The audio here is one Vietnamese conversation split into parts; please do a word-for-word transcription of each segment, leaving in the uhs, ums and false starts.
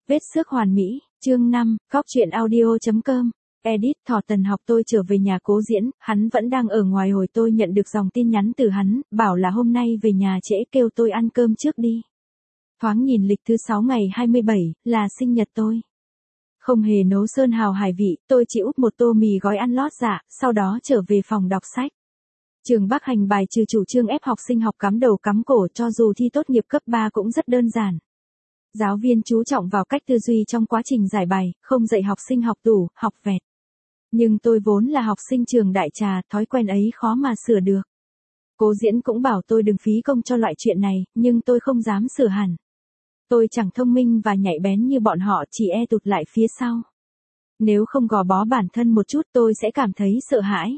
Vết xước hoàn mỹ, chương năm, góc truyện audio chấm com. Edit, Thỏ Tần học tôi trở về nhà Cố Diễn, hắn vẫn đang ở ngoài hồi tôi nhận được dòng tin nhắn từ hắn, bảo là hôm nay về nhà trễ kêu tôi ăn cơm trước đi. Thoáng nhìn lịch thứ sáu ngày hai mươi bảy, là sinh nhật tôi. Không hề nấu sơn hào hải vị, tôi chỉ úp một tô mì gói ăn lót dạ, sau đó trở về phòng đọc sách. Trường Bắc hành bài trừ chủ trương ép học sinh học cắm đầu cắm cổ cho dù thi tốt nghiệp cấp ba cũng rất đơn giản. Giáo viên chú trọng vào cách tư duy trong quá trình giải bài, không dạy học sinh học tủ, học vẹt. Nhưng tôi vốn là học sinh trường đại trà, thói quen ấy khó mà sửa được. Cố Diễn cũng bảo tôi đừng phí công cho loại chuyện này, nhưng tôi không dám sửa hẳn. Tôi chẳng thông minh và nhạy bén như bọn họ, chỉ e tụt lại phía sau. Nếu không gò bó bản thân một chút tôi sẽ cảm thấy sợ hãi.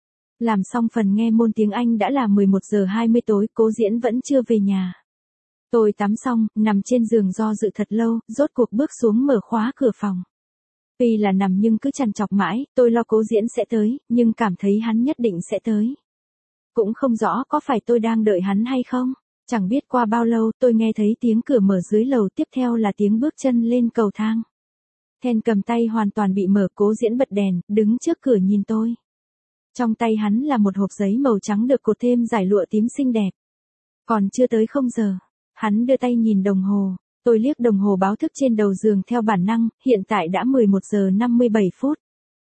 Làm xong phần nghe môn tiếng Anh đã là mười một giờ hai mươi tối, Cố Diễn vẫn chưa về nhà. Tôi tắm xong, nằm trên giường do dự thật lâu, rốt cuộc bước xuống mở khóa cửa phòng. Tuy là nằm nhưng cứ trằn trọc mãi, tôi lo Cố Diễn sẽ tới, nhưng cảm thấy hắn nhất định sẽ tới. Cũng không rõ có phải tôi đang đợi hắn hay không. Chẳng biết qua bao lâu tôi nghe thấy tiếng cửa mở dưới lầu, tiếp theo là tiếng bước chân lên cầu thang. Then cầm tay hoàn toàn bị mở, Cố Diễn bật đèn, đứng trước cửa nhìn tôi. Trong tay hắn là một hộp giấy màu trắng được cột thêm dải lụa tím xinh đẹp. Còn chưa tới không giờ. Hắn đưa tay nhìn đồng hồ, tôi liếc đồng hồ báo thức trên đầu giường theo bản năng, hiện tại đã mười một giờ năm mươi bảy phút.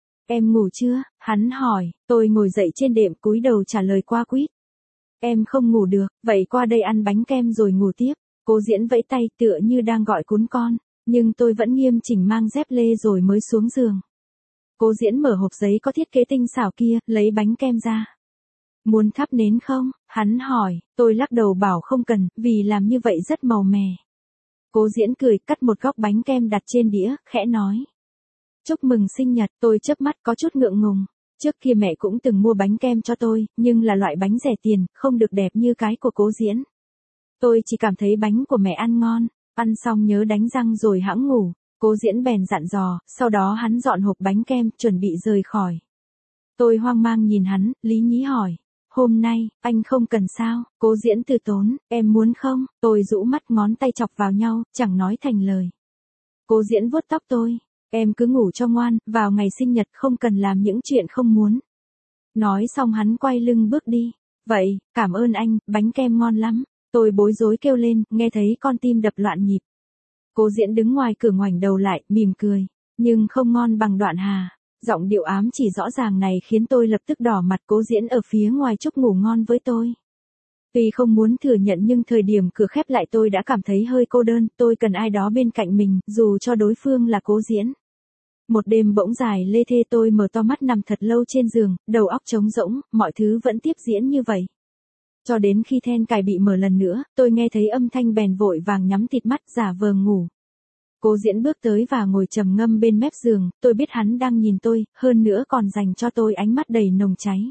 Em ngủ chưa? Hắn hỏi, tôi ngồi dậy trên đệm cúi đầu trả lời qua quýt. Em không ngủ được, vậy qua đây ăn bánh kem rồi ngủ tiếp. Cố Diễn vẫy tay tựa như đang gọi cún con, nhưng tôi vẫn nghiêm chỉnh mang dép lê rồi mới xuống giường. Cố Diễn mở hộp giấy có thiết kế tinh xảo kia, lấy bánh kem ra. Muốn thắp nến không? Hắn hỏi, tôi lắc đầu bảo không cần, vì làm như vậy rất màu mè. Cố Diễn cười, cắt một góc bánh kem đặt trên đĩa, khẽ nói. Chúc mừng sinh nhật, tôi chớp mắt có chút ngượng ngùng. Trước kia mẹ cũng từng mua bánh kem cho tôi, nhưng là loại bánh rẻ tiền, không được đẹp như cái của Cố Diễn. Tôi chỉ cảm thấy bánh của mẹ ăn ngon, ăn xong nhớ đánh răng rồi hẵng ngủ. Cố Diễn bèn dặn dò, sau đó hắn dọn hộp bánh kem, chuẩn bị rời khỏi. Tôi hoang mang nhìn hắn, lý nhí hỏi. Hôm nay, anh không cần sao? Cố Diễn từ tốn, em muốn không? Tôi rũ mắt, ngón tay chọc vào nhau, chẳng nói thành lời. Cố Diễn vuốt tóc tôi. Em cứ ngủ cho ngoan, vào ngày sinh nhật không cần làm những chuyện không muốn. Nói xong hắn quay lưng bước đi. Vậy, cảm ơn anh, bánh kem ngon lắm. Tôi bối rối kêu lên, nghe thấy con tim đập loạn nhịp. Cố Diễn đứng ngoài cửa ngoảnh đầu lại, mỉm cười. Nhưng không ngon bằng Đoạn Hà. Giọng điệu ám chỉ rõ ràng này khiến tôi lập tức đỏ mặt. Cố Diễn ở phía ngoài chúc ngủ ngon với tôi. Tuy không muốn thừa nhận nhưng thời điểm cửa khép lại tôi đã cảm thấy hơi cô đơn, tôi cần ai đó bên cạnh mình, dù cho đối phương là Cố Diễn. Một đêm bỗng dài lê thê, tôi mở to mắt nằm thật lâu trên giường, đầu óc trống rỗng, mọi thứ vẫn tiếp diễn như vậy. Cho đến khi then cài bị mở lần nữa, tôi nghe thấy âm thanh bèn vội vàng nhắm tịt mắt giả vờ ngủ. Cố Diễn bước tới và ngồi trầm ngâm bên mép giường, tôi biết hắn đang nhìn tôi, hơn nữa còn dành cho tôi ánh mắt đầy nồng cháy.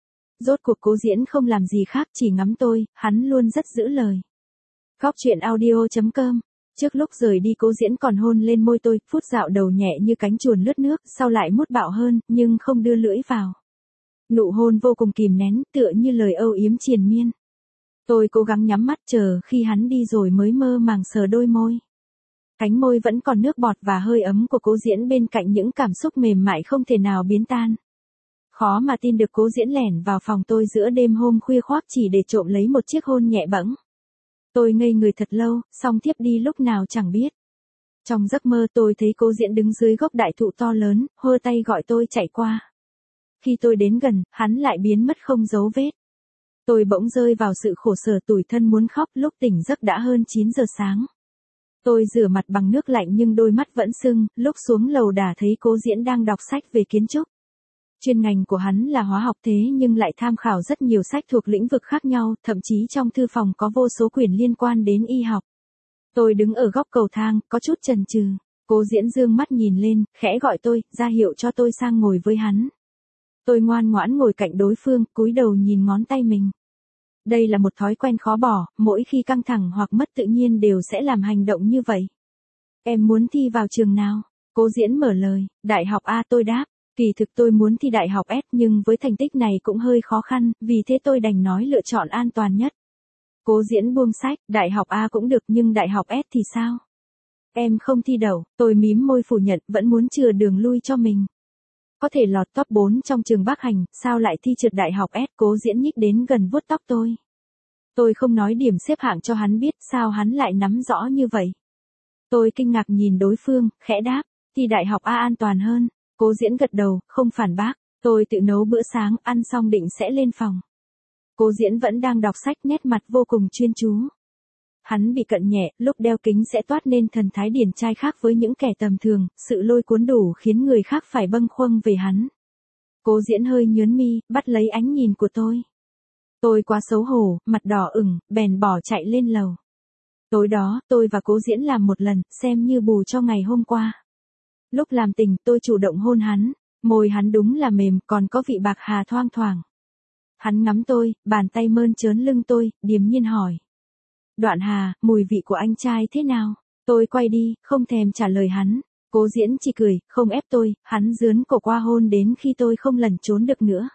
Rốt cuộc Cố Diễn không làm gì khác, chỉ ngắm tôi, hắn luôn rất giữ lời. Góc truyện audio chấm com. Trước lúc rời đi Cố Diễn còn hôn lên môi tôi, phút dạo đầu nhẹ như cánh chuồn lướt nước, sau lại mút bạo hơn, nhưng không đưa lưỡi vào. Nụ hôn vô cùng kìm nén, tựa như lời âu yếm triền miên. Tôi cố gắng nhắm mắt chờ khi hắn đi rồi mới mơ màng sờ đôi môi. Cánh môi vẫn còn nước bọt và hơi ấm của Cố Diễn bên cạnh những cảm xúc mềm mại không thể nào biến tan. Khó mà tin được Cố Diễn lẻn vào phòng tôi giữa đêm hôm khuya khoác chỉ để trộm lấy một chiếc hôn nhẹ bẫng. Tôi ngây người thật lâu, xong thiếp đi lúc nào chẳng biết. Trong giấc mơ tôi thấy Cố Diễn đứng dưới gốc đại thụ to lớn, hơ tay gọi tôi chạy qua. Khi tôi đến gần, hắn lại biến mất không dấu vết. Tôi bỗng rơi vào sự khổ sở tủi thân muốn khóc, lúc tỉnh giấc đã hơn chín giờ sáng. Tôi rửa mặt bằng nước lạnh nhưng đôi mắt vẫn sưng, lúc xuống lầu đã thấy Cố Diễn đang đọc sách về kiến trúc. Chuyên ngành của hắn là hóa học thế nhưng lại tham khảo rất nhiều sách thuộc lĩnh vực khác nhau, thậm chí trong thư phòng có vô số quyển liên quan đến y học. Tôi đứng ở góc cầu thang, có chút chần chừ. Cố Diễn dương mắt nhìn lên, khẽ gọi tôi, ra hiệu cho tôi sang ngồi với hắn. Tôi ngoan ngoãn ngồi cạnh đối phương, cúi đầu nhìn ngón tay mình. Đây là một thói quen khó bỏ, mỗi khi căng thẳng hoặc mất tự nhiên đều sẽ làm hành động như vậy. Em muốn thi vào trường nào? Cố Diễn mở lời, Đại học A, tôi đáp. Kỳ thực tôi muốn thi Đại học S nhưng với thành tích này cũng hơi khó khăn, vì thế tôi đành nói lựa chọn an toàn nhất. Cố Diễn buông sách, Đại học A cũng được nhưng Đại học S thì sao? Em không thi đậu, tôi mím môi phủ nhận, vẫn muốn chừa đường lui cho mình. Có thể lọt top bốn trong trường Bác Hành, sao lại thi trượt đại học S, Cố Diễn nhích đến gần vuốt tóc tôi. Tôi không nói điểm xếp hạng cho hắn biết, sao hắn lại nắm rõ như vậy. Tôi kinh ngạc nhìn đối phương, khẽ đáp, thi đại học A an toàn hơn. Cố Diễn gật đầu, không phản bác. Tôi tự nấu bữa sáng, ăn xong định sẽ lên phòng. Cố Diễn vẫn đang đọc sách, nét mặt vô cùng chuyên chú. Hắn bị cận nhẹ, lúc đeo kính sẽ toát nên thần thái điển trai khác với những kẻ tầm thường, sự lôi cuốn đủ khiến người khác phải bâng khuâng về hắn. Cố Diễn hơi nhướng mi, bắt lấy ánh nhìn của tôi. Tôi quá xấu hổ, mặt đỏ ửng, bèn bỏ chạy lên lầu. Tối đó, tôi và Cố Diễn làm một lần, xem như bù cho ngày hôm qua. Lúc làm tình, tôi chủ động hôn hắn, môi hắn đúng là mềm, còn có vị bạc hà thoang thoảng. Hắn ngắm tôi, bàn tay mơn trớn lưng tôi, điềm nhiên hỏi. Đoạn Hà, mùi vị của anh trai thế nào? Tôi quay đi, không thèm trả lời hắn. Cố Diễn chỉ cười, không ép tôi, hắn dướn cổ qua hôn đến khi tôi không lẩn trốn được nữa.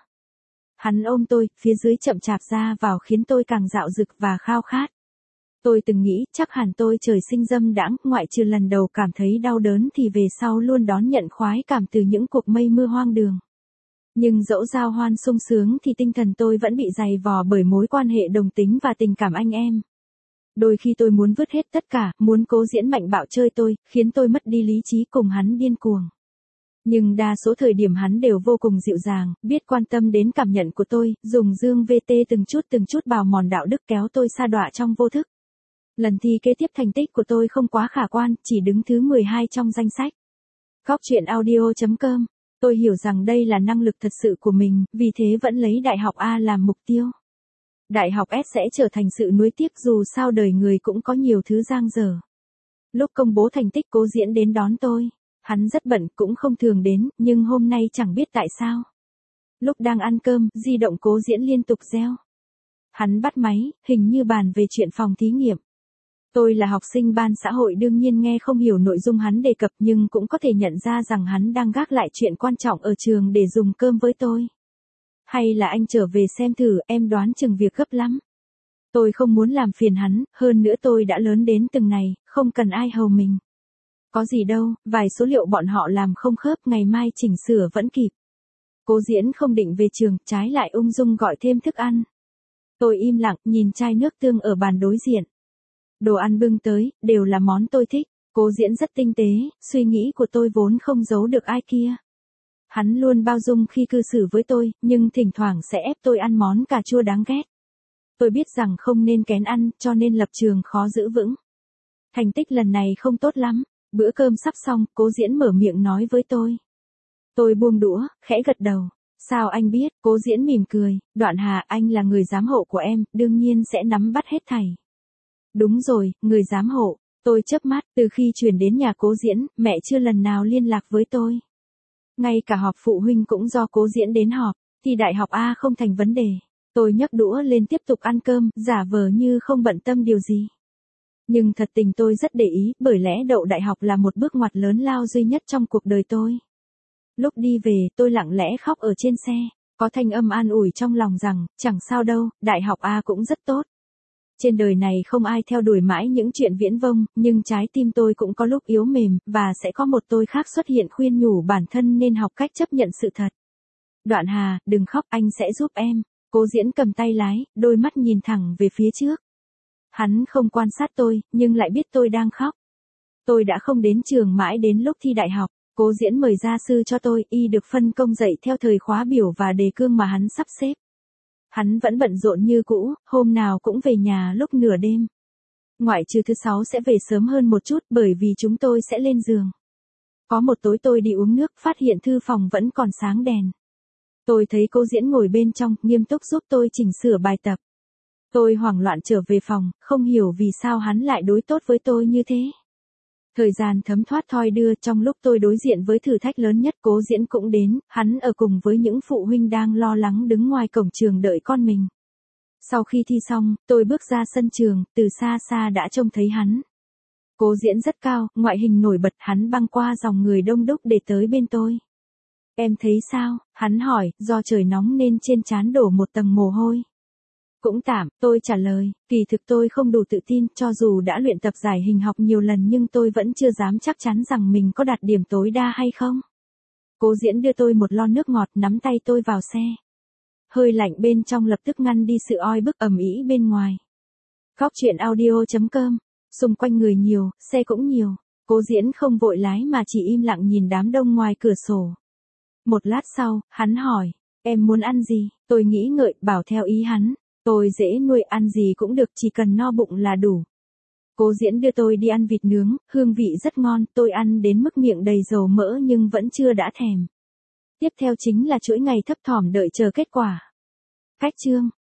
Hắn ôm tôi, phía dưới chậm chạp ra vào khiến tôi càng dạo dực và khao khát. Tôi từng nghĩ, chắc hẳn tôi trời sinh dâm đãng, ngoại trừ lần đầu cảm thấy đau đớn thì về sau luôn đón nhận khoái cảm từ những cuộc mây mưa hoang đường. Nhưng dẫu giao hoan sung sướng thì tinh thần tôi vẫn bị dày vò bởi mối quan hệ đồng tính và tình cảm anh em. Đôi khi tôi muốn vứt hết tất cả, muốn Cố Diễn mạnh bạo chơi tôi, khiến tôi mất đi lý trí cùng hắn điên cuồng. Nhưng đa số thời điểm hắn đều vô cùng dịu dàng, biết quan tâm đến cảm nhận của tôi, dùng dương vê tê từng chút từng chút bào mòn đạo đức kéo tôi sa đọa trong vô thức. Lần thi kế tiếp thành tích của tôi không quá khả quan, chỉ đứng thứ mười hai trong danh sách. Góc truyện audio chấm com. Tôi hiểu rằng đây là năng lực thật sự của mình, vì thế vẫn lấy đại học A làm mục tiêu. Đại học S sẽ trở thành sự nuối tiếc dù sao đời người cũng có nhiều thứ dang dở. Lúc công bố thành tích Cố Diễn đến đón tôi. Hắn rất bận cũng không thường đến, nhưng hôm nay chẳng biết tại sao. Lúc đang ăn cơm, di động Cố Diễn liên tục reo. Hắn bắt máy, hình như bàn về chuyện phòng thí nghiệm. Tôi là học sinh ban xã hội đương nhiên nghe không hiểu nội dung hắn đề cập nhưng cũng có thể nhận ra rằng hắn đang gác lại chuyện quan trọng ở trường để dùng cơm với tôi. Hay là anh trở về xem thử, em đoán chừng việc gấp lắm. Tôi không muốn làm phiền hắn, hơn nữa tôi đã lớn đến từng này, không cần ai hầu mình. Có gì đâu, vài số liệu bọn họ làm không khớp, ngày mai chỉnh sửa vẫn kịp. Cố Diễn không định về trường, trái lại ung dung gọi thêm thức ăn. Tôi im lặng, nhìn chai nước tương ở bàn đối diện. Đồ ăn bưng tới, đều là món tôi thích. Cố Diễn rất tinh tế, suy nghĩ của tôi vốn không giấu được ai kia. Hắn luôn bao dung khi cư xử với tôi, nhưng thỉnh thoảng sẽ ép tôi ăn món cà chua đáng ghét. Tôi biết rằng không nên kén ăn, cho nên lập trường khó giữ vững. Thành tích lần này không tốt lắm. Bữa cơm sắp xong, Cố Diễn mở miệng nói với tôi. Tôi buông đũa, khẽ gật đầu. Sao anh biết? Cố Diễn mỉm cười. Đoạn Hà, anh là người giám hộ của em, đương nhiên sẽ nắm bắt hết thảy. Đúng rồi, người giám hộ. Tôi chớp mắt, từ khi chuyển đến nhà Cố Diễn, mẹ chưa lần nào liên lạc với tôi. Ngay cả họp phụ huynh cũng do Cố Diễn đến họp, thì đại học A không thành vấn đề. Tôi nhấc đũa lên tiếp tục ăn cơm, giả vờ như không bận tâm điều gì. Nhưng thật tình tôi rất để ý, bởi lẽ đậu đại học là một bước ngoặt lớn lao duy nhất trong cuộc đời tôi. Lúc đi về, tôi lặng lẽ khóc ở trên xe, có thanh âm an ủi trong lòng rằng, chẳng sao đâu, đại học A cũng rất tốt. Trên đời này không ai theo đuổi mãi những chuyện viễn vông, nhưng trái tim tôi cũng có lúc yếu mềm, và sẽ có một tôi khác xuất hiện khuyên nhủ bản thân nên học cách chấp nhận sự thật. Đoạn Hà, đừng khóc, anh sẽ giúp em. Cố Diễn cầm tay lái, đôi mắt nhìn thẳng về phía trước. Hắn không quan sát tôi, nhưng lại biết tôi đang khóc. Tôi đã không đến trường mãi đến lúc thi đại học. Cố Diễn mời gia sư cho tôi, y được phân công dạy theo thời khóa biểu và đề cương mà hắn sắp xếp. Hắn vẫn bận rộn như cũ, hôm nào cũng về nhà lúc nửa đêm. Ngoại trừ thứ sáu sẽ về sớm hơn một chút bởi vì chúng tôi sẽ lên giường. Có một tối tôi đi uống nước, phát hiện thư phòng vẫn còn sáng đèn. Tôi thấy Cố Diễn ngồi bên trong, nghiêm túc giúp tôi chỉnh sửa bài tập. Tôi hoảng loạn trở về phòng, không hiểu vì sao hắn lại đối tốt với tôi như thế. Thời gian thấm thoát thoi đưa, trong lúc tôi đối diện với thử thách lớn nhất, Cố Diễn cũng đến, hắn ở cùng với những phụ huynh đang lo lắng đứng ngoài cổng trường đợi con mình. Sau khi thi xong, tôi bước ra sân trường, từ xa xa đã trông thấy hắn. Cố Diễn rất cao, ngoại hình nổi bật, hắn băng qua dòng người đông đúc để tới bên tôi. Em thấy sao? Hắn hỏi, do trời nóng nên trên trán đổ một tầng mồ hôi. Cũng tạm, tôi trả lời, kỳ thực tôi không đủ tự tin, cho dù đã luyện tập giải hình học nhiều lần nhưng tôi vẫn chưa dám chắc chắn rằng mình có đạt điểm tối đa hay không. Cố Diễn đưa tôi một lon nước ngọt, nắm tay tôi vào xe. Hơi lạnh bên trong lập tức ngăn đi sự oi bức ầm ĩ bên ngoài. Góc chuyện audio chấm com, xung quanh người nhiều, xe cũng nhiều. Cố Diễn không vội lái mà chỉ im lặng nhìn đám đông ngoài cửa sổ. Một lát sau, hắn hỏi, em muốn ăn gì? Tôi nghĩ ngợi, bảo theo ý hắn. Tôi dễ nuôi, ăn gì cũng được, chỉ cần no bụng là đủ. Cố Diễn đưa tôi đi ăn vịt nướng, hương vị rất ngon, tôi ăn đến mức miệng đầy dầu mỡ nhưng vẫn chưa đã thèm. Tiếp theo chính là chuỗi ngày thấp thỏm đợi chờ kết quả. Cách chương